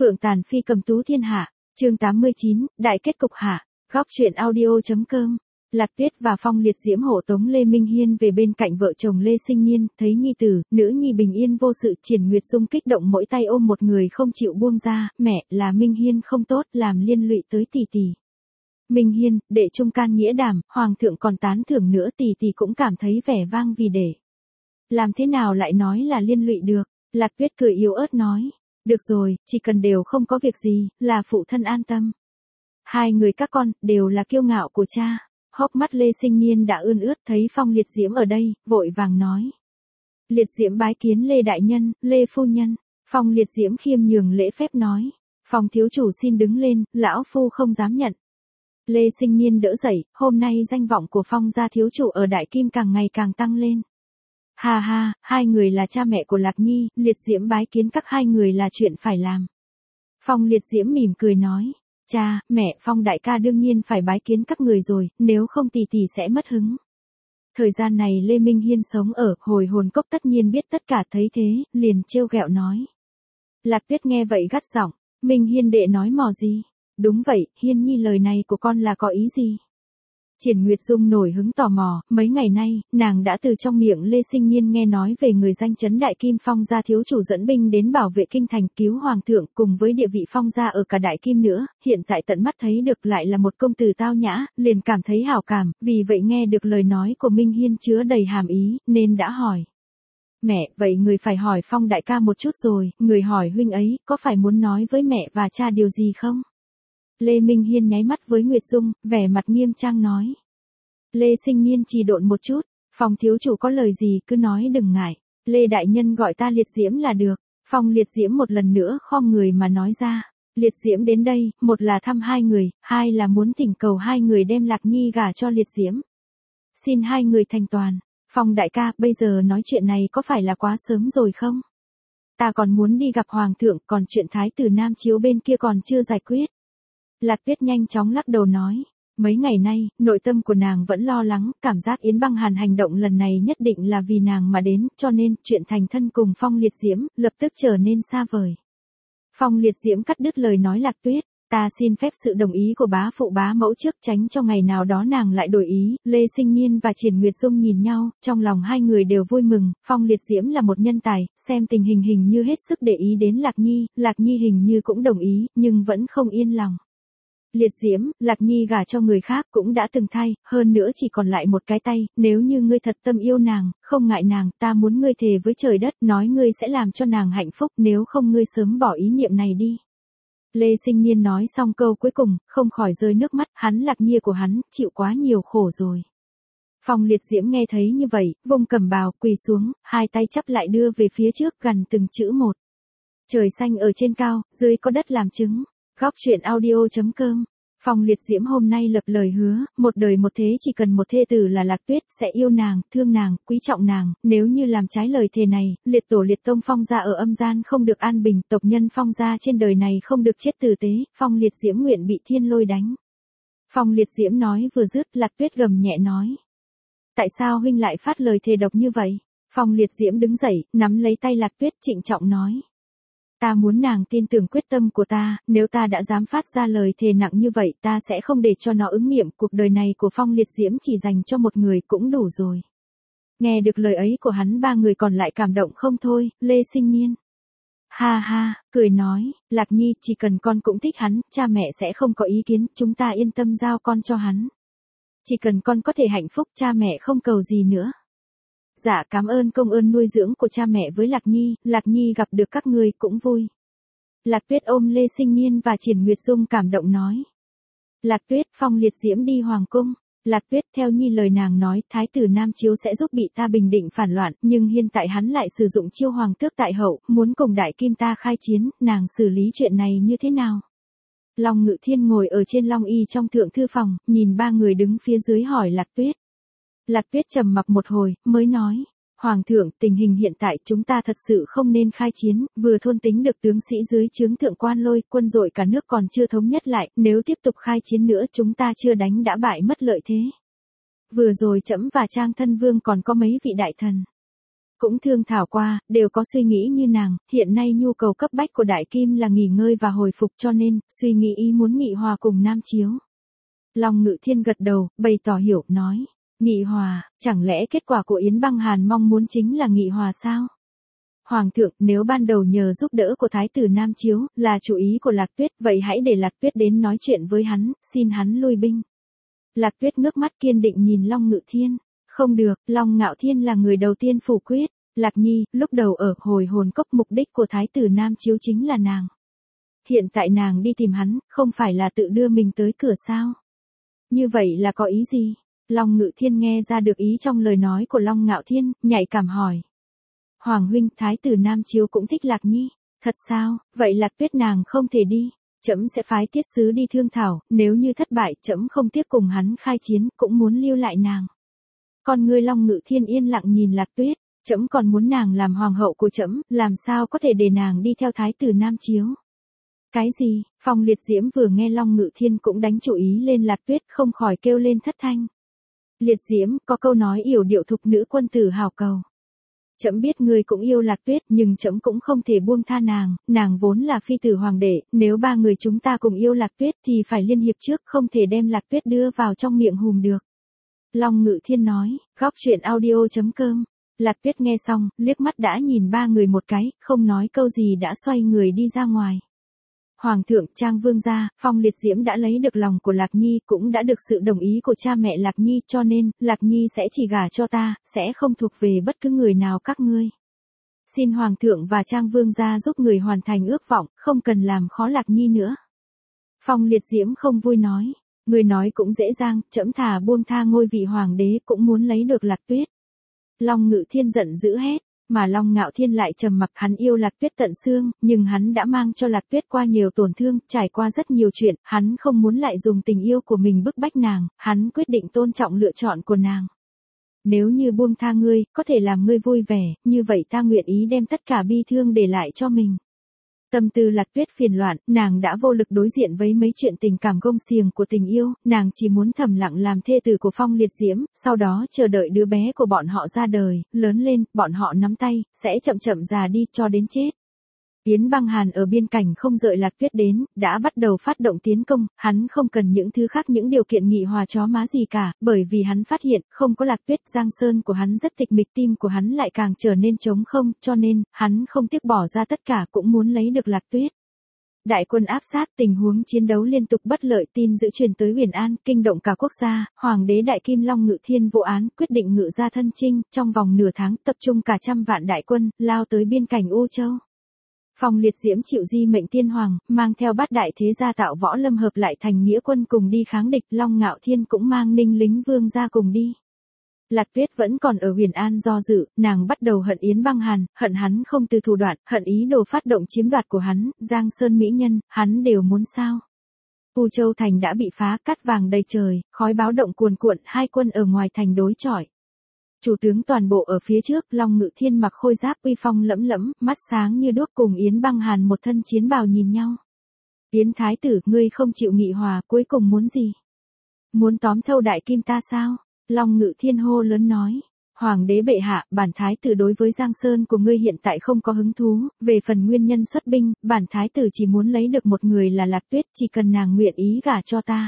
Phượng tàn phi cầm tú thiên hạ, chương 89, đại kết cục hạ, góc truyện audio.com. Lạc Tuyết và Phong Liệt Diễm hộ tống Lê Minh Hiên về bên cạnh vợ chồng Lê Sinh Nhiên, thấy nhi tử, nữ nhi bình yên vô sự. Triển Nguyệt Dung kích động mỗi tay ôm một người không chịu buông ra, mẹ, là Minh Hiên không tốt, làm liên lụy tới tỷ tỷ. Minh Hiên, đệ trung can nghĩa đảm, hoàng thượng còn tán thưởng nữa, tỷ tỷ cũng cảm thấy vẻ vang vì đệ. Làm thế nào lại nói là liên lụy được? Lạc Tuyết cười yếu ớt nói. Được rồi, chỉ cần đều không có việc gì, là phụ thân an tâm. Hai người các con, đều là kiêu ngạo của cha. Hốc mắt Lê Sinh Niên đã ươn ướt, thấy Phong Liệt Diễm ở đây, vội vàng nói. Liệt Diễm bái kiến Lê Đại Nhân, Lê Phu Nhân. Phong Liệt Diễm khiêm nhường lễ phép nói. Phong thiếu chủ xin đứng lên, lão phu không dám nhận. Lê Sinh Niên đỡ dậy, hôm nay danh vọng của Phong gia thiếu chủ ở Đại Kim càng ngày càng tăng lên. Ha ha, hai người là cha mẹ của Lạc Nhi, Liệt Diễm bái kiến các hai người là chuyện phải làm. Phong Liệt Diễm mỉm cười nói, cha, mẹ, Phong đại ca đương nhiên phải bái kiến các người rồi, nếu không tỷ tỷ sẽ mất hứng. Thời gian này Lê Minh Hiên sống ở Hồi Hồn Cốc tất nhiên biết tất cả, thấy thế, liền trêu ghẹo nói. Lạc Tuyết nghe vậy gắt giọng, Minh Hiên đệ nói mò gì? Đúng vậy, Hiên Nhi lời này của con là có ý gì? Triển Nguyệt Dung nổi hứng tò mò, mấy ngày nay, nàng đã từ trong miệng Lê Sinh Niên nghe nói về người danh chấn Đại Kim Phong gia thiếu chủ dẫn binh đến bảo vệ kinh thành cứu hoàng thượng, cùng với địa vị Phong gia ở cả Đại Kim nữa, hiện tại tận mắt thấy được lại là một công tử tao nhã, liền cảm thấy hảo cảm, vì vậy nghe được lời nói của Minh Hiên chứa đầy hàm ý, nên đã hỏi. Mẹ, vậy người phải hỏi Phong đại ca một chút rồi, người hỏi huynh ấy, có phải muốn nói với mẹ và cha điều gì không? Lê Minh Hiên nháy mắt với Nguyệt Dung, vẻ mặt nghiêm trang nói. Lê Sinh Niên trì độn một chút, Phong thiếu chủ có lời gì cứ nói đừng ngại, Lê Đại Nhân gọi ta Liệt Diễm là được. Phong Liệt Diễm một lần nữa khom người mà nói ra. Liệt Diễm đến đây, một là thăm hai người, hai là muốn thỉnh cầu hai người đem Lạc Nhi gả cho Liệt Diễm. Xin hai người thành toàn. Phong đại ca, bây giờ nói chuyện này có phải là quá sớm rồi không? Ta còn muốn đi gặp hoàng thượng, còn chuyện thái tử Nam Chiếu bên kia còn chưa giải quyết. Lạc Tuyết nhanh chóng lắc đầu nói, mấy ngày nay, nội tâm của nàng vẫn lo lắng, cảm giác Yến Băng Hàn hành động lần này nhất định là vì nàng mà đến, cho nên, chuyện thành thân cùng Phong Liệt Diễm, lập tức trở nên xa vời. Phong Liệt Diễm cắt đứt lời nói Lạc Tuyết, ta xin phép sự đồng ý của bá phụ bá mẫu trước, tránh cho ngày nào đó nàng lại đổi ý. Lê Sinh Niên và Triển Nguyệt Dung nhìn nhau, trong lòng hai người đều vui mừng, Phong Liệt Diễm là một nhân tài, xem tình hình như hết sức để ý đến Lạc Nhi hình như cũng đồng ý, nhưng vẫn không yên lòng. Liệt Diễm, Lạc Nhi gả cho người khác cũng đã từng thay, hơn nữa chỉ còn lại một cái tay, nếu như ngươi thật tâm yêu nàng, không ngại nàng, ta muốn ngươi thề với trời đất, nói ngươi sẽ làm cho nàng hạnh phúc, nếu không ngươi sớm bỏ ý niệm này đi. Lê Sinh Niên nói xong câu cuối cùng, không khỏi rơi nước mắt, hắn Lạc Nhi của hắn, chịu quá nhiều khổ rồi. Phong Liệt Diễm nghe thấy như vậy, vung cẩm bào, quỳ xuống, hai tay chắp lại đưa về phía trước gần từng chữ một. Trời xanh ở trên cao, dưới có đất làm chứng. Góc truyện audio.com. Phong Liệt Diễm hôm nay lập lời hứa, một đời một thế chỉ cần một thê tử là Lạc Tuyết, sẽ yêu nàng, thương nàng, quý trọng nàng, nếu như làm trái lời thề này, liệt tổ liệt tông Phong gia ở âm gian không được an bình, tộc nhân Phong gia trên đời này không được chết tử tế, Phong Liệt Diễm nguyện bị thiên lôi đánh. Phong Liệt Diễm nói vừa dứt, Lạc Tuyết gầm nhẹ nói. Tại sao huynh lại phát lời thề độc như vậy? Phong Liệt Diễm đứng dậy, nắm lấy tay Lạc Tuyết trịnh trọng nói. Ta muốn nàng tin tưởng quyết tâm của ta, nếu ta đã dám phát ra lời thề nặng như vậy, ta sẽ không để cho nó ứng nghiệm, cuộc đời này của Phong Liệt Diễm chỉ dành cho một người cũng đủ rồi. Nghe được lời ấy của hắn, ba người còn lại cảm động không thôi. Lê Sinh Niên ha ha, cười nói, Lạc Nhi, chỉ cần con cũng thích hắn, cha mẹ sẽ không có ý kiến, chúng ta yên tâm giao con cho hắn. Chỉ cần con có thể hạnh phúc, cha mẹ không cầu gì nữa. Dạ, cảm ơn công ơn nuôi dưỡng của cha mẹ với Lạc Nhi gặp được các ngươi cũng vui. Lạc Tuyết ôm Lê Sinh Niên và Triển Nguyệt Dung cảm động nói. Lạc Tuyết, Phong Liệt Diễm đi hoàng cung. Lạc Tuyết, theo Nhi lời nàng nói, thái tử Nam Chiếu sẽ giúp bị ta bình định phản loạn, nhưng hiện tại hắn lại sử dụng chiêu hoàng tước tại hậu, muốn cùng Đại Kim ta khai chiến, nàng xử lý chuyện này như thế nào? Long Ngự Thiên ngồi ở trên Long Y trong thượng thư phòng, nhìn ba người đứng phía dưới hỏi Lạc Tuyết. Lạc Tuyết trầm mặc một hồi, mới nói, Hoàng thượng, tình hình hiện tại chúng ta thật sự không nên khai chiến, vừa thôn tính được tướng sĩ dưới trướng thượng quan Lôi, quân đội cả nước còn chưa thống nhất lại, nếu tiếp tục khai chiến nữa chúng ta chưa đánh đã bại mất lợi thế. Vừa rồi trẫm và Trang Thân Vương còn có mấy vị đại thần. cũng thương thảo qua, đều có suy nghĩ như nàng, hiện nay nhu cầu cấp bách của Đại Kim là nghỉ ngơi và hồi phục cho nên, suy nghĩ ý muốn nghị hòa cùng Nam Chiếu. Long Ngự Thiên gật đầu, bày tỏ hiểu, nói, nghị hòa, chẳng lẽ kết quả của Yến Băng Hàn mong muốn chính là nghị hòa sao? Hoàng thượng, nếu ban đầu nhờ giúp đỡ của Thái tử Nam Chiếu, là chủ ý của Lạc Tuyết, vậy hãy để Lạc Tuyết đến nói chuyện với hắn, xin hắn lui binh. Lạc Tuyết ngước mắt kiên định nhìn Long Ngự Thiên. Không được, Long Ngạo Thiên là người đầu tiên phủ quyết. Lạc Nhi, lúc đầu ở hồi hồn cốc mục đích của Thái tử Nam Chiếu chính là nàng. Hiện tại nàng đi tìm hắn, không phải là tự đưa mình tới cửa sao? Như vậy là có ý gì? Long Ngự Thiên nghe ra được ý trong lời nói của Long Ngạo Thiên, nhạy cảm hỏi. Hoàng huynh, Thái tử Nam Chiếu cũng thích Lạc Nhi. Thật sao, vậy Lạc Tuyết nàng không thể đi. Trẫm sẽ phái tiết sứ đi thương thảo, nếu như thất bại, trẫm không tiếp cùng hắn khai chiến, cũng muốn lưu lại nàng. Con ngươi Long Ngự Thiên yên lặng nhìn Lạc Tuyết, trẫm còn muốn nàng làm hoàng hậu của trẫm, làm sao có thể để nàng đi theo Thái tử Nam Chiếu. Cái gì? Phong Liệt Diễm vừa nghe Long Ngự Thiên cũng đánh chủ ý lên Lạc Tuyết, không khỏi kêu lên thất thanh. Liệt Diễm, có câu nói yểu điệu thục nữ quân tử hào cầu. Trẫm biết ngươi cũng yêu Lạc Tuyết, nhưng trẫm cũng không thể buông tha nàng vốn là phi tử hoàng đệ, nếu ba người chúng ta cùng yêu Lạc Tuyết thì phải liên hiệp trước, không thể đem Lạc Tuyết đưa vào trong miệng hùm được. Long Ngự Thiên nói, góc truyện audio.com. Lạc Tuyết nghe xong, liếc mắt đã nhìn ba người một cái, không nói câu gì đã xoay người đi ra ngoài. Hoàng thượng, Trang Vương gia, Phong Liệt Diễm đã lấy được lòng của Lạc Nhi, cũng đã được sự đồng ý của cha mẹ Lạc Nhi, cho nên, Lạc Nhi sẽ chỉ gả cho ta, sẽ không thuộc về bất cứ người nào các ngươi. Xin Hoàng thượng và Trang Vương gia giúp người hoàn thành ước vọng, không cần làm khó Lạc Nhi nữa. Phong Liệt Diễm không vui nói, người nói cũng dễ dàng, trẫm thà buông tha ngôi vị hoàng đế cũng muốn lấy được Lạc Tuyết. Long Ngự Thiên giận dữ hét. Mà Long Ngạo Thiên lại trầm mặc, hắn yêu Lạc Tuyết tận xương, nhưng hắn đã mang cho Lạc Tuyết qua nhiều tổn thương, trải qua rất nhiều chuyện, hắn không muốn lại dùng tình yêu của mình bức bách nàng, hắn quyết định tôn trọng lựa chọn của nàng. Nếu như buông tha ngươi, có thể làm ngươi vui vẻ, như vậy ta nguyện ý đem tất cả bi thương để lại cho mình. Tâm tư Lạc Tuyết phiền loạn, nàng đã vô lực đối diện với mấy chuyện tình cảm gông xiềng của tình yêu, nàng chỉ muốn thầm lặng làm thê tử của Phong Liệt Diễm, sau đó chờ đợi đứa bé của bọn họ ra đời, lớn lên, bọn họ nắm tay, sẽ chậm chậm già đi cho đến chết. Yến Băng Hàn ở biên cảnh không đợi Lạc Tuyết đến, đã bắt đầu phát động tiến công, hắn không cần những thứ khác, những điều kiện nghị hòa chó má gì cả, bởi vì hắn phát hiện, không có Lạc Tuyết, Giang Sơn của hắn rất tịch mịch, tim của hắn lại càng trở nên trống không, cho nên, hắn không tiếc bỏ ra tất cả cũng muốn lấy được Lạc Tuyết. Đại quân áp sát, tình huống chiến đấu liên tục bất lợi, tin dữ truyền tới Huyền An, kinh động cả quốc gia, Hoàng đế Đại Kim Long Ngự Thiên vô án, quyết định ngự ra thân chinh, trong vòng nửa tháng, tập trung cả 100 vạn đại quân, lao tới biên cảnh U Châu. Phong Liệt Diễm chịu di mệnh tiên hoàng, mang theo bát đại thế gia Tạo Võ Lâm hợp lại thành nghĩa quân cùng đi kháng địch, Long Ngạo Thiên cũng mang Ninh lính vương ra cùng đi. Lạc Tuyết vẫn còn ở Huyền An do dự, nàng bắt đầu hận Yến Băng Hàn, hận hắn không từ thủ đoạn, hận ý đồ phát động chiếm đoạt của hắn, Giang Sơn mỹ nhân, hắn đều muốn sao. U Châu thành đã bị phá, cát vàng đầy trời, khói báo động cuồn cuộn, hai quân ở ngoài thành đối chọi. Chủ tướng toàn bộ ở phía trước, Long Ngự Thiên mặc khôi giáp uy phong lẫm lẫm, mắt sáng như đuốc cùng Yến Băng Hàn một thân chiến bào nhìn nhau. Yến thái tử, ngươi không chịu nghị hòa, cuối cùng muốn gì? Muốn tóm thâu Đại Kim ta sao? Long Ngự Thiên hô lớn nói. Hoàng đế bệ hạ, bản thái tử đối với Giang Sơn của ngươi hiện tại không có hứng thú, về phần nguyên nhân xuất binh, bản thái tử chỉ muốn lấy được một người là Lạc Tuyết, chỉ cần nàng nguyện ý gả cho ta.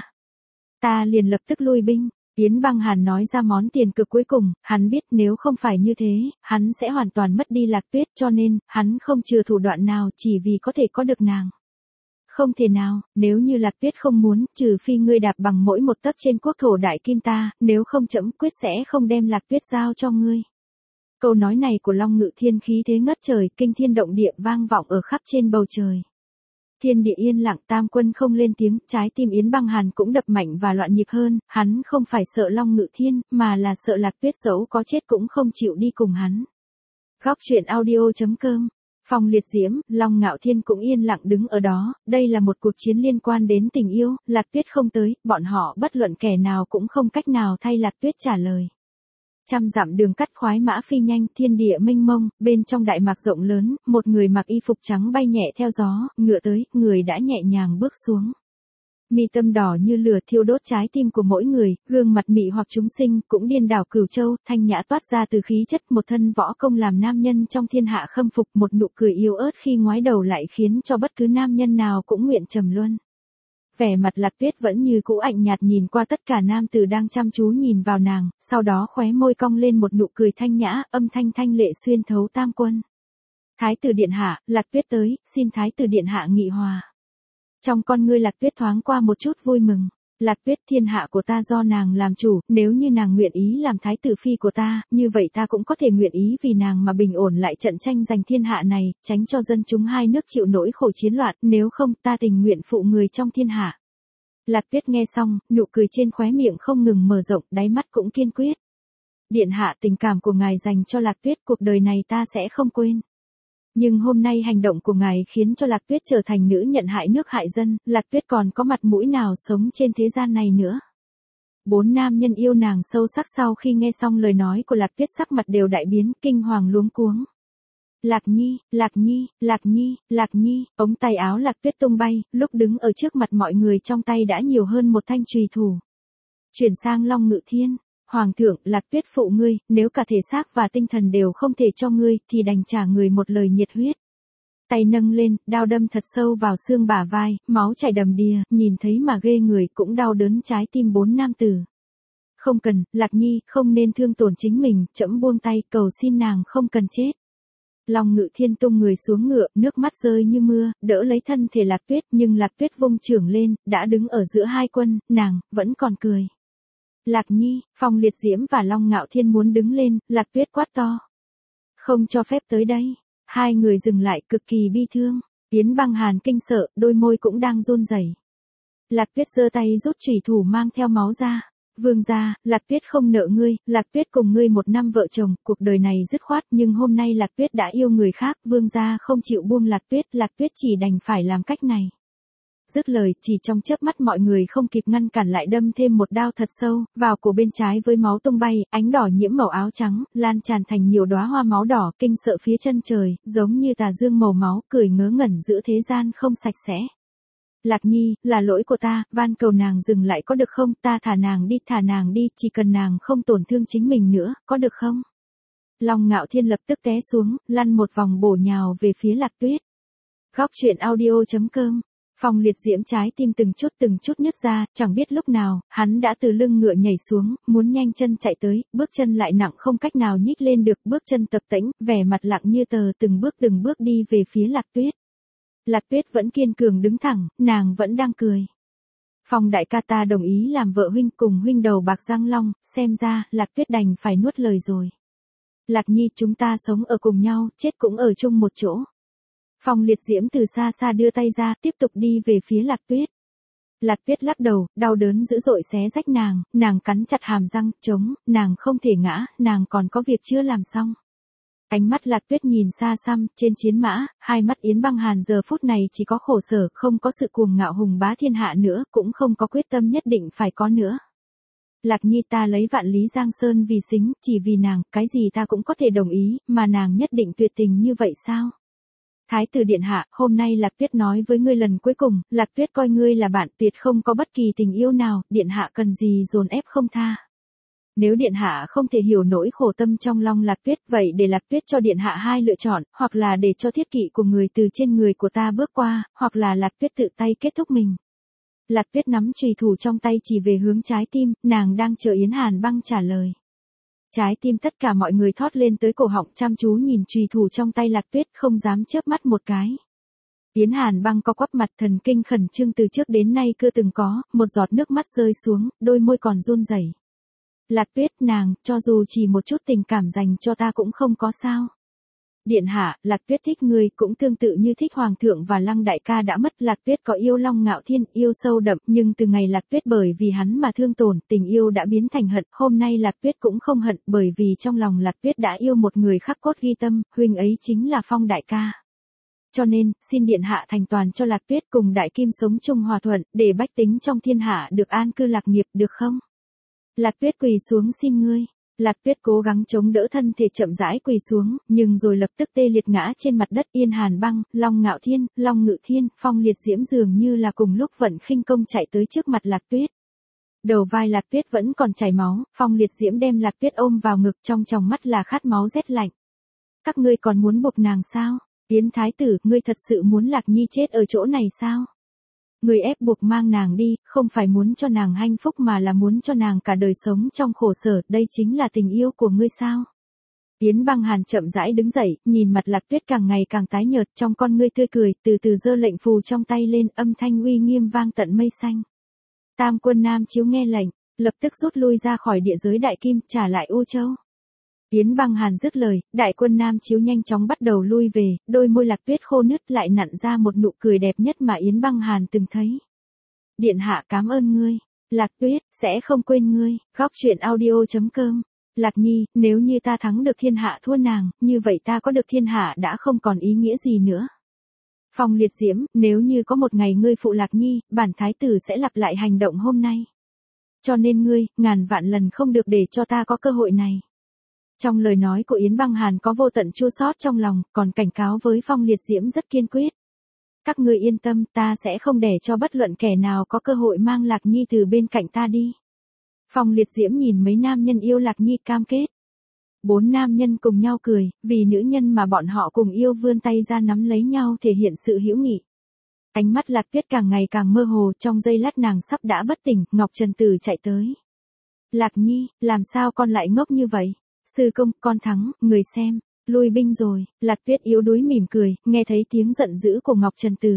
Ta liền lập tức lui binh. Yến Băng Hàn nói ra món tiền cực cuối cùng, hắn biết nếu không phải như thế, hắn sẽ hoàn toàn mất đi Lạc Tuyết, cho nên, hắn không chừa thủ đoạn nào chỉ vì có thể có được nàng. Không thể nào, nếu như Lạc Tuyết không muốn, trừ phi ngươi đạp bằng mỗi một tấc trên quốc thổ Đại Kim ta, nếu không trẫm quyết sẽ không đem Lạc Tuyết giao cho ngươi. Câu nói này của Long Ngự Thiên khí thế ngất trời, kinh thiên động địa vang vọng ở khắp trên bầu trời. Thiên địa yên lặng, tam quân không lên tiếng, trái tim Yến Băng Hàn cũng đập mạnh và loạn nhịp hơn, hắn không phải sợ Long Ngự Thiên, mà là sợ Lạc Tuyết dẫu có chết cũng không chịu đi cùng hắn. Góc truyện audio.com. Phong Liệt Diễm, Long Ngạo Thiên cũng yên lặng đứng ở đó, đây là một cuộc chiến liên quan đến tình yêu, Lạc Tuyết không tới, bọn họ bất luận kẻ nào cũng không cách nào thay Lạc Tuyết trả lời. 100 dặm đường cắt khoái mã phi nhanh, thiên địa mênh mông, bên trong đại mạc rộng lớn, một người mặc y phục trắng bay nhẹ theo gió, ngựa tới, người đã nhẹ nhàng bước xuống. Mi tâm đỏ như lửa thiêu đốt trái tim của mỗi người, gương mặt mị hoặc chúng sinh cũng điên đảo cửu châu, thanh nhã toát ra từ khí chất một thân võ công làm nam nhân trong thiên hạ khâm phục, một nụ cười yếu ớt khi ngoái đầu lại khiến cho bất cứ nam nhân nào cũng nguyện trầm luân. Vẻ mặt Lạc Tuyết vẫn như cũ ạnh nhạt nhìn qua tất cả nam tử đang chăm chú nhìn vào nàng, sau đó khóe môi cong lên một nụ cười thanh nhã, âm thanh thanh lệ xuyên thấu tam quân. Thái tử điện hạ, Lạc Tuyết tới, xin thái tử điện hạ nghị hòa. Trong con ngươi Lạc Tuyết thoáng qua một chút vui mừng. Lạc Tuyết, thiên hạ của ta do nàng làm chủ, nếu như nàng nguyện ý làm thái tử phi của ta, như vậy ta cũng có thể nguyện ý vì nàng mà bình ổn lại trận tranh giành thiên hạ này, tránh cho dân chúng hai nước chịu nỗi khổ chiến loạn, nếu không ta tình nguyện phụ người trong thiên hạ. Lạc Tuyết nghe xong, nụ cười trên khóe miệng không ngừng mở rộng, đáy mắt cũng kiên quyết. Điện hạ, tình cảm của ngài dành cho Lạc Tuyết cuộc đời này ta sẽ không quên. Nhưng hôm nay hành động của ngài khiến cho Lạc Tuyết trở thành nữ nhận hại nước hại dân, Lạc Tuyết còn có mặt mũi nào sống trên thế gian này nữa. 4 nam nhân yêu nàng sâu sắc sau khi nghe xong lời nói của Lạc Tuyết sắc mặt đều đại biến, kinh hoàng luống cuống. Lạc Nhi, Lạc Nhi, Lạc Nhi, Lạc Nhi, ống tay áo Lạc Tuyết tung bay, lúc đứng ở trước mặt mọi người trong tay đã nhiều hơn một thanh chùy thủ. Chuyển sang Long Ngự Thiên. Hoàng thượng, Lạc Tuyết phụ ngươi, nếu cả thể xác và tinh thần đều không thể cho ngươi, thì đành trả người một lời nhiệt huyết. Tay nâng lên, đao đâm thật sâu vào xương bả vai, máu chảy đầm đìa, nhìn thấy mà ghê người cũng đau đớn trái tim 4 nam tử. Không cần, Lạc Nhi, không nên thương tổn chính mình, trẫm buông tay, cầu xin nàng không cần chết. Long Ngự Thiên tung người xuống ngựa, nước mắt rơi như mưa, đỡ lấy thân thể Lạc Tuyết, nhưng Lạc Tuyết vung chưởng lên, đã đứng ở giữa hai quân, nàng, vẫn còn cười. Lạc Nhi, Phong Liệt Diễm và Long Ngạo Thiên muốn đứng lên, Lạc Tuyết quát to. Không cho phép tới đây. Hai người dừng lại cực kỳ bi thương. Yến Băng Hàn kinh sợ, đôi môi cũng đang run rẩy. Lạc Tuyết giơ tay rút chủy thủ mang theo máu ra. Vương gia, Lạc Tuyết không nợ ngươi, Lạc Tuyết cùng ngươi 1 năm vợ chồng, cuộc đời này dứt khoát, nhưng hôm nay Lạc Tuyết đã yêu người khác, vương gia không chịu buông Lạc Tuyết chỉ đành phải làm cách này. Dứt lời, chỉ trong chớp mắt mọi người không kịp ngăn cản lại đâm thêm một đao thật sâu, vào cổ bên trái với máu tung bay, ánh đỏ nhiễm màu áo trắng, lan tràn thành nhiều đóa hoa máu đỏ, kinh sợ phía chân trời, giống như tà dương màu máu, cười ngớ ngẩn giữa thế gian không sạch sẽ. Lạc Nhi, là lỗi của ta, van cầu nàng dừng lại có được không, ta thả nàng đi, chỉ cần nàng không tổn thương chính mình nữa, có được không? Long Ngạo Thiên lập tức té xuống, lăn một vòng bổ nhào về phía Lạc Tuyết. Góc truyện audio.com. Phong Liệt Diễm trái tim từng chút nhức ra, chẳng biết lúc nào, hắn đã từ lưng ngựa nhảy xuống, muốn nhanh chân chạy tới, bước chân lại nặng không cách nào nhích lên được, bước chân tập tễnh, vẻ mặt lặng như tờ, từng bước đi về phía Lạc Tuyết. Lạc Tuyết vẫn kiên cường đứng thẳng, nàng vẫn đang cười. Phong đại ca, ta đồng ý làm vợ huynh cùng huynh đầu bạc răng long, xem ra, Lạc Tuyết đành phải nuốt lời rồi. Lạc Nhi, chúng ta sống ở cùng nhau, chết cũng ở chung một chỗ. Phong Liệt Diễm từ xa xa đưa tay ra, tiếp tục đi về phía Lạc Tuyết. Lạc Tuyết lắc đầu, đau đớn dữ dội xé rách nàng cắn chặt hàm răng, chống, nàng không thể ngã, nàng còn có việc chưa làm xong. Ánh mắt Lạc Tuyết nhìn xa xăm, trên chiến mã, hai mắt Yến Băng Hàn giờ phút này chỉ có khổ sở, không có sự cuồng ngạo hùng bá thiên hạ nữa, cũng không có quyết tâm nhất định phải có nữa. Lạc Nhi, ta lấy vạn lý Giang Sơn vì xính, chỉ vì nàng, cái gì ta cũng có thể đồng ý, mà nàng nhất định tuyệt tình như vậy sao? Thái tử điện hạ, hôm nay Lạc Tuyết nói với ngươi lần cuối cùng, Lạc Tuyết coi ngươi là bạn, tuyệt không có bất kỳ tình yêu nào, điện hạ cần gì dồn ép không tha. Nếu điện hạ không thể hiểu nỗi khổ tâm trong lòng Lạc Tuyết, vậy để Lạc Tuyết cho điện hạ 2 lựa chọn, hoặc là để cho thiết kỵ của người từ trên người của ta bước qua, hoặc là Lạc Tuyết tự tay kết thúc mình. Lạc Tuyết nắm chùy thủ trong tay chỉ về hướng trái tim, nàng đang chờ Yến Hàn Băng trả lời. Trái tim tất cả mọi người thót lên tới cổ họng, chăm chú nhìn chùy thủ trong tay Lạc Tuyết, không dám chớp mắt một cái. Yến Hàn Băng co quắp mặt, thần kinh khẩn trương từ trước đến nay chưa từng có, một giọt nước mắt rơi xuống, đôi môi còn run rẩy. Lạc Tuyết, nàng, cho dù chỉ một chút tình cảm dành cho ta cũng không có sao. Điện hạ, Lạc Tuyết thích người cũng tương tự như thích Hoàng thượng và Lăng đại ca đã mất. Lạc Tuyết có yêu Long Ngạo Thiên, yêu sâu đậm, nhưng từ ngày Lạc Tuyết bởi vì hắn mà thương tổn, tình yêu đã biến thành hận. Hôm nay Lạc Tuyết cũng không hận, bởi vì trong lòng Lạc Tuyết đã yêu một người khắc cốt ghi tâm, huynh ấy chính là Phong đại ca. Cho nên, xin điện hạ thành toàn cho Lạc Tuyết cùng Đại Kim sống chung hòa thuận, để bách tính trong thiên hạ được an cư lạc nghiệp, được không? Lạc Tuyết quỳ xuống xin ngươi. Lạc Tuyết cố gắng chống đỡ thân thể chậm rãi quỳ xuống, nhưng rồi lập tức tê liệt ngã trên mặt đất. Yên Hàn Băng, Long Ngạo Thiên, Long Ngự Thiên, Phong Liệt Diễm dường như là cùng lúc vận khinh công chạy tới trước mặt Lạc Tuyết. Đầu vai Lạc Tuyết vẫn còn chảy máu, Phong Liệt Diễm đem Lạc Tuyết ôm vào ngực, trong tròng mắt là khát máu rét lạnh. Các ngươi còn muốn buộc nàng sao? Yến Thái tử, ngươi thật sự muốn Lạc Nhi chết ở chỗ này sao? Ngươi ép buộc mang nàng đi, không phải muốn cho nàng hạnh phúc mà là muốn cho nàng cả đời sống trong khổ sở, đây chính là tình yêu của ngươi sao? Yến Băng Hàn chậm rãi đứng dậy, nhìn mặt Lạc Tuyết càng ngày càng tái nhợt, trong con ngươi tươi cười, từ từ giơ lệnh phù trong tay lên, âm thanh uy nghiêm vang tận mây xanh. Tam quân Nam Chiếu nghe lệnh, lập tức rút lui ra khỏi địa giới Đại Kim, trả lại U Châu. Yến Băng Hàn dứt lời, đại quân Nam Chiếu nhanh chóng bắt đầu lui về, đôi môi Lạc Tuyết khô nứt lại nặn ra một nụ cười đẹp nhất mà Yến Băng Hàn từng thấy. Điện hạ cảm ơn ngươi, Lạc Tuyết, sẽ không quên ngươi. Góc truyện audio.com. Lạc Nhi, nếu như ta thắng được thiên hạ thua nàng, như vậy ta có được thiên hạ đã không còn ý nghĩa gì nữa. Phong Liệt Diễm, nếu như có một ngày ngươi phụ Lạc Nhi, bản thái tử sẽ lặp lại hành động hôm nay. Cho nên ngươi, ngàn vạn lần không được để cho ta có cơ hội này. Trong lời nói của Yến Băng Hàn có vô tận chua xót trong lòng, còn cảnh cáo với Phong Liệt Diễm rất kiên quyết. Các ngươi yên tâm, ta sẽ không để cho bất luận kẻ nào có cơ hội mang Lạc Nhi từ bên cạnh ta đi. Phong Liệt Diễm nhìn mấy nam nhân yêu Lạc Nhi cam kết. 4 nam nhân cùng nhau cười, vì nữ nhân mà bọn họ cùng yêu vươn tay ra nắm lấy nhau thể hiện sự hữu nghị. Ánh mắt Lạc Tuyết càng ngày càng mơ hồ, trong giây lát nàng sắp đã bất tỉnh, Ngọc Trần Tử chạy tới. Lạc Nhi, làm sao con lại ngốc như vậy? Sư công, con thắng, người xem, lui binh rồi. Lạc Tuyết yếu đuối mỉm cười, nghe thấy tiếng giận dữ của Ngọc Trần Tử.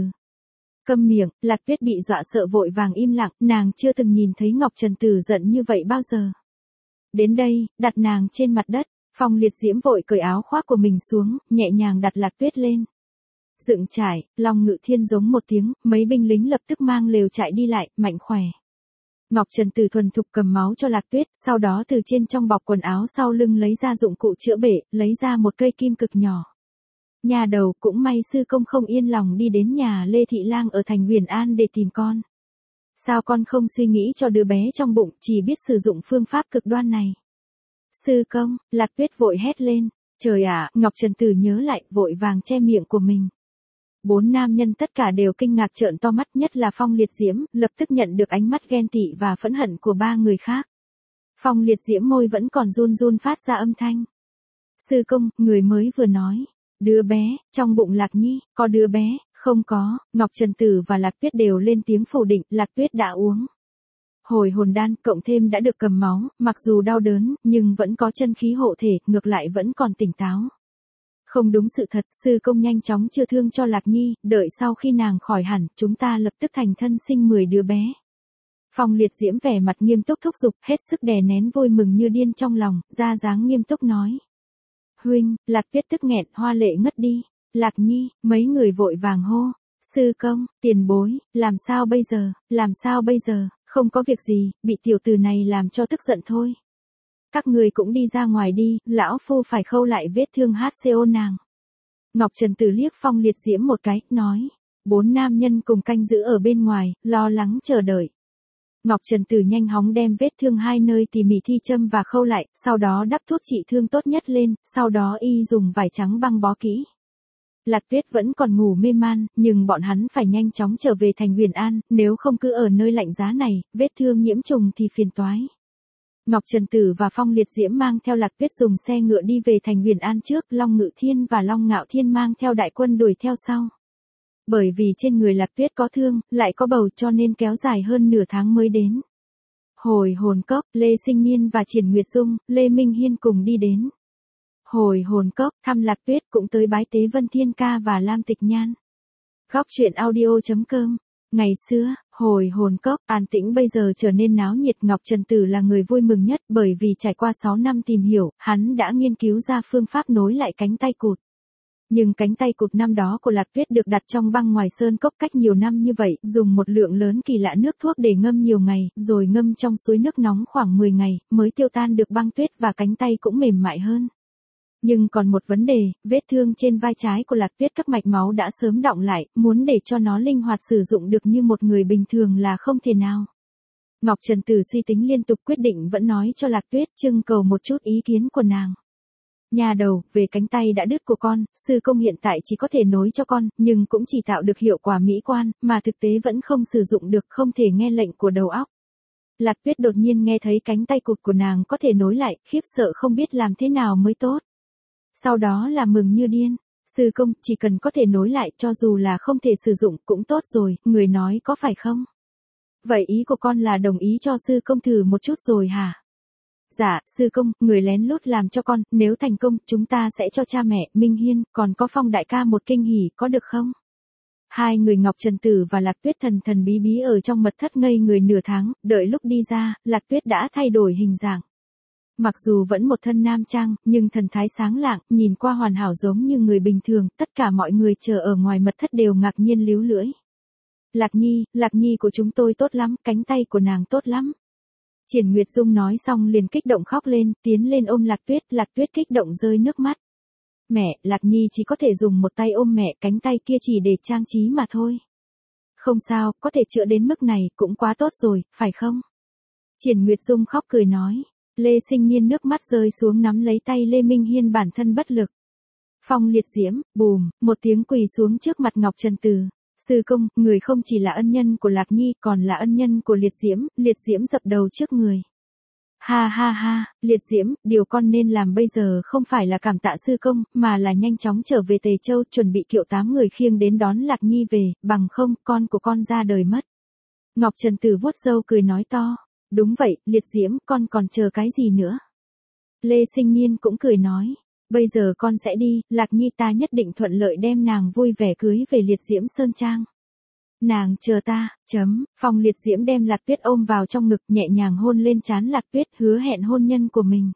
Câm miệng, Lạc Tuyết bị dọa sợ vội vàng im lặng, nàng chưa từng nhìn thấy Ngọc Trần Tử giận như vậy bao giờ. Đến đây, đặt nàng trên mặt đất, Phong Liệt Diễm vội cởi áo khoác của mình xuống, nhẹ nhàng đặt Lạc Tuyết lên. Dựng trải, Long Ngự Thiên giống một tiếng, mấy binh lính lập tức mang lều trại đi lại, mạnh khỏe. Ngọc Trần Tử thuần thục cầm máu cho Lạc Tuyết, sau đó từ trên trong bọc quần áo sau lưng lấy ra dụng cụ chữa bể, lấy ra một cây kim cực nhỏ. Nhà đầu, cũng may sư công không yên lòng đi đến nhà Lê Thị Lang ở thành Huyền An để tìm con. Sao con không suy nghĩ cho đứa bé trong bụng, chỉ biết sử dụng phương pháp cực đoan này? Sư công, Lạc Tuyết vội hét lên. Trời ạ, Ngọc Trần Tử nhớ lại, vội vàng che miệng của mình. 4 nam nhân tất cả đều kinh ngạc trợn to mắt, nhất là Phong Liệt Diễm, lập tức nhận được ánh mắt ghen tị và phẫn hận của 3 người khác. Phong Liệt Diễm môi vẫn còn run run phát ra âm thanh. Sư công, người mới vừa nói. Đứa bé, trong bụng Lạc Nhi, có đứa bé, không có. Ngọc Trần Tử và Lạc Tuyết đều lên tiếng phủ định, Lạc Tuyết đã uống hồi hồn đan, cộng thêm đã được cầm máu, mặc dù đau đớn, nhưng vẫn có chân khí hộ thể, ngược lại vẫn còn tỉnh táo. Không đúng sự thật, sư công nhanh chóng chữa thương cho Lạc Nhi, đợi sau khi nàng khỏi hẳn, chúng ta lập tức thành thân sinh 10 đứa bé. Phong Liệt Diễm vẻ mặt nghiêm túc thúc giục, hết sức đè nén vui mừng như điên trong lòng, ra dáng nghiêm túc nói. Huynh, Lạc Tuyết tức nghẹn, hoa lệ ngất đi. Lạc Nhi, mấy người vội vàng hô. Sư công, tiền bối, làm sao bây giờ, làm sao bây giờ, không có việc gì, bị tiểu tử này làm cho tức giận thôi. Các người cũng đi ra ngoài đi, lão phu phải khâu lại vết thương HCO nàng. Ngọc Trần Tử liếc Phong Liệt Diễm một cái, nói. 4 nam nhân cùng canh giữ ở bên ngoài, lo lắng chờ đợi. Ngọc Trần Tử nhanh hóng đem vết thương 2 nơi tỉ mỉ thi châm và khâu lại, sau đó đắp thuốc trị thương tốt nhất lên, sau đó y dùng vải trắng băng bó kỹ. Lạc Tuyết vẫn còn ngủ mê man, nhưng bọn hắn phải nhanh chóng trở về thành Huyền An, nếu không cứ ở nơi lạnh giá này, vết thương nhiễm trùng thì phiền toái. Ngọc Trần Tử và Phong Liệt Diễm mang theo Lạc Tuyết dùng xe ngựa đi về thành Huyền An trước, Long Ngự Thiên và Long Ngạo Thiên mang theo đại quân đuổi theo sau. Bởi vì trên người Lạc Tuyết có thương, lại có bầu cho nên kéo dài hơn nửa tháng mới đến. Hồi hồn cốc, Lê Sinh Niên và Triển Nguyệt Dung, Lê Minh Hiên cùng đi đến. Hồi hồn cốc, thăm Lạc Tuyết cũng tới bái tế Vân Thiên Ca và Lam Tịch Nhan. Góc truyện audio.com. Ngày xưa, hồi hồn cốc, an tĩnh bây giờ trở nên náo nhiệt. Ngọc Trần Tử là người vui mừng nhất bởi vì trải qua 6 năm tìm hiểu, hắn đã nghiên cứu ra phương pháp nối lại cánh tay cụt. Nhưng cánh tay cụt năm đó của Lạc Tuyết được đặt trong băng ngoài sơn cốc cách nhiều năm như vậy, dùng một lượng lớn kỳ lạ nước thuốc để ngâm nhiều ngày, rồi ngâm trong suối nước nóng khoảng 10 ngày, mới tiêu tan được băng tuyết và cánh tay cũng mềm mại hơn. Nhưng còn một vấn đề, vết thương trên vai trái của Lạc Tuyết các mạch máu đã sớm đọng lại, muốn để cho nó linh hoạt sử dụng được như một người bình thường là không thể nào. Ngọc Trần Tử suy tính liên tục quyết định vẫn nói cho Lạc Tuyết trưng cầu một chút ý kiến của nàng. Nhà đầu, về cánh tay đã đứt của con, sư công hiện tại chỉ có thể nối cho con, nhưng cũng chỉ tạo được hiệu quả mỹ quan, mà thực tế vẫn không sử dụng được, không thể nghe lệnh của đầu óc. Lạc Tuyết đột nhiên nghe thấy cánh tay cụt của nàng có thể nối lại, khiếp sợ không biết làm thế nào mới tốt. Sau đó là mừng như điên. Sư công, chỉ cần có thể nối lại cho dù là không thể sử dụng cũng tốt rồi, người nói có phải không? Vậy ý của con là đồng ý cho sư công thử một chút rồi hả? Dạ, sư công, người lén lút làm cho con, nếu thành công, chúng ta sẽ cho cha mẹ, Minh Hiên, còn có Phong đại ca một kinh hỉ, có được không? Hai người Ngọc Trần Tử và Lạc Tuyết thần thần bí bí ở trong mật thất ngây người nửa tháng, đợi lúc đi ra, Lạc Tuyết đã thay đổi hình dạng. Mặc dù vẫn một thân nam trang, nhưng thần thái sáng lạng, nhìn qua hoàn hảo giống như người bình thường, tất cả mọi người chờ ở ngoài mật thất đều ngạc nhiên líu lưỡi. Lạc Nhi của chúng tôi tốt lắm, cánh tay của nàng tốt lắm. Triển Nguyệt Dung nói xong liền kích động khóc lên, tiến lên ôm Lạc Tuyết kích động rơi nước mắt. Mẹ, Lạc Nhi chỉ có thể dùng một tay ôm mẹ, cánh tay kia chỉ để trang trí mà thôi. Không sao, có thể chữa đến mức này, cũng quá tốt rồi, phải không? Triển Nguyệt Dung khóc cười nói. Lê Sinh Nhiên nước mắt rơi xuống nắm lấy tay Lê Minh Hiên bản thân bất lực. Phong liệt diễm, bùm, một tiếng quỳ xuống trước mặt Ngọc Trần Tử. Sư công, người không chỉ là ân nhân của Lạc Nhi, còn là ân nhân của liệt diễm dập đầu trước người. Ha ha ha, liệt diễm, điều con nên làm bây giờ không phải là cảm tạ sư công, mà là nhanh chóng trở về Tề Châu, chuẩn bị kiệu 8 người khiêng đến đón Lạc Nhi về, bằng không, con của con ra đời mất. Ngọc Trần Tử vuốt râu cười nói to. Đúng vậy, liệt diễm, con còn chờ cái gì nữa? Lê Sinh Niên cũng cười nói. Bây giờ con sẽ đi, Lạc Nhi ta nhất định thuận lợi đem nàng vui vẻ cưới về liệt diễm Sơn Trang. Nàng chờ ta, Phong liệt diễm đem Lạc Tuyết ôm vào trong ngực nhẹ nhàng hôn lên trán Lạc Tuyết hứa hẹn hôn nhân của mình.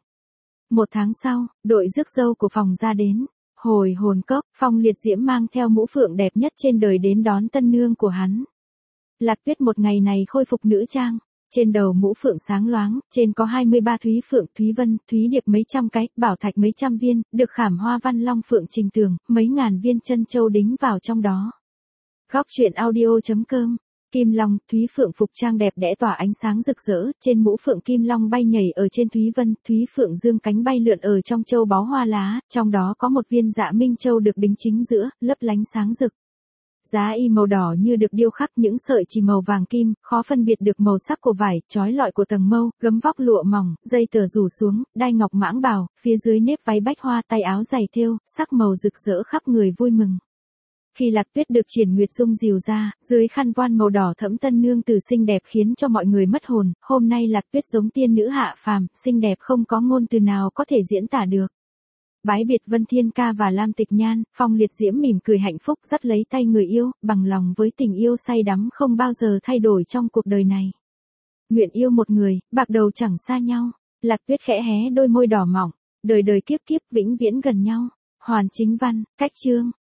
1 tháng sau, đội rước dâu của phòng ra đến. Hồi hồn cốc, Phong liệt diễm mang theo mũ phượng đẹp nhất trên đời đến đón tân nương của hắn. Lạc Tuyết một ngày này khôi phục nữ trang. Trên đầu mũ phượng sáng loáng, trên có 23 thúy phượng, thúy vân, thúy điệp mấy trăm cái, bảo thạch mấy trăm viên, được khảm hoa văn long phượng trình tường, mấy ngàn viên chân châu đính vào trong đó. Góc truyện audio.com. Kim long, thúy phượng phục trang đẹp đẽ tỏa ánh sáng rực rỡ, trên mũ phượng kim long bay nhảy ở trên thúy vân, thúy phượng dương cánh bay lượn ở trong châu báu hoa lá, trong đó có một viên dạ minh châu được đính chính giữa, lấp lánh sáng rực. Giá y màu đỏ như được điêu khắc những sợi chỉ màu vàng kim, khó phân biệt được màu sắc của vải, chói lọi của tầng mâu, gấm vóc lụa mỏng, dây tờ rủ xuống, đai ngọc mãng bào, phía dưới nếp váy bách hoa, tay áo dày thêu, sắc màu rực rỡ khắp người vui mừng. Khi Lạc Tuyết được Triển Nguyệt Dung dìu ra, dưới khăn voan màu đỏ thẫm tân nương tử xinh đẹp khiến cho mọi người mất hồn, hôm nay Lạc Tuyết giống tiên nữ hạ phàm, xinh đẹp không có ngôn từ nào có thể diễn tả được. Bái biệt Vân Thiên Ca và Lam Tịch Nhan, Phong liệt diễm mỉm cười hạnh phúc dắt lấy tay người yêu, bằng lòng với tình yêu say đắm không bao giờ thay đổi trong cuộc đời này. Nguyện yêu một người, bạc đầu chẳng xa nhau. Lạc Tuyết khẽ hé đôi môi đỏ mỏng, đời đời kiếp kiếp vĩnh viễn gần nhau. Hoàn Chính Văn, cách chương.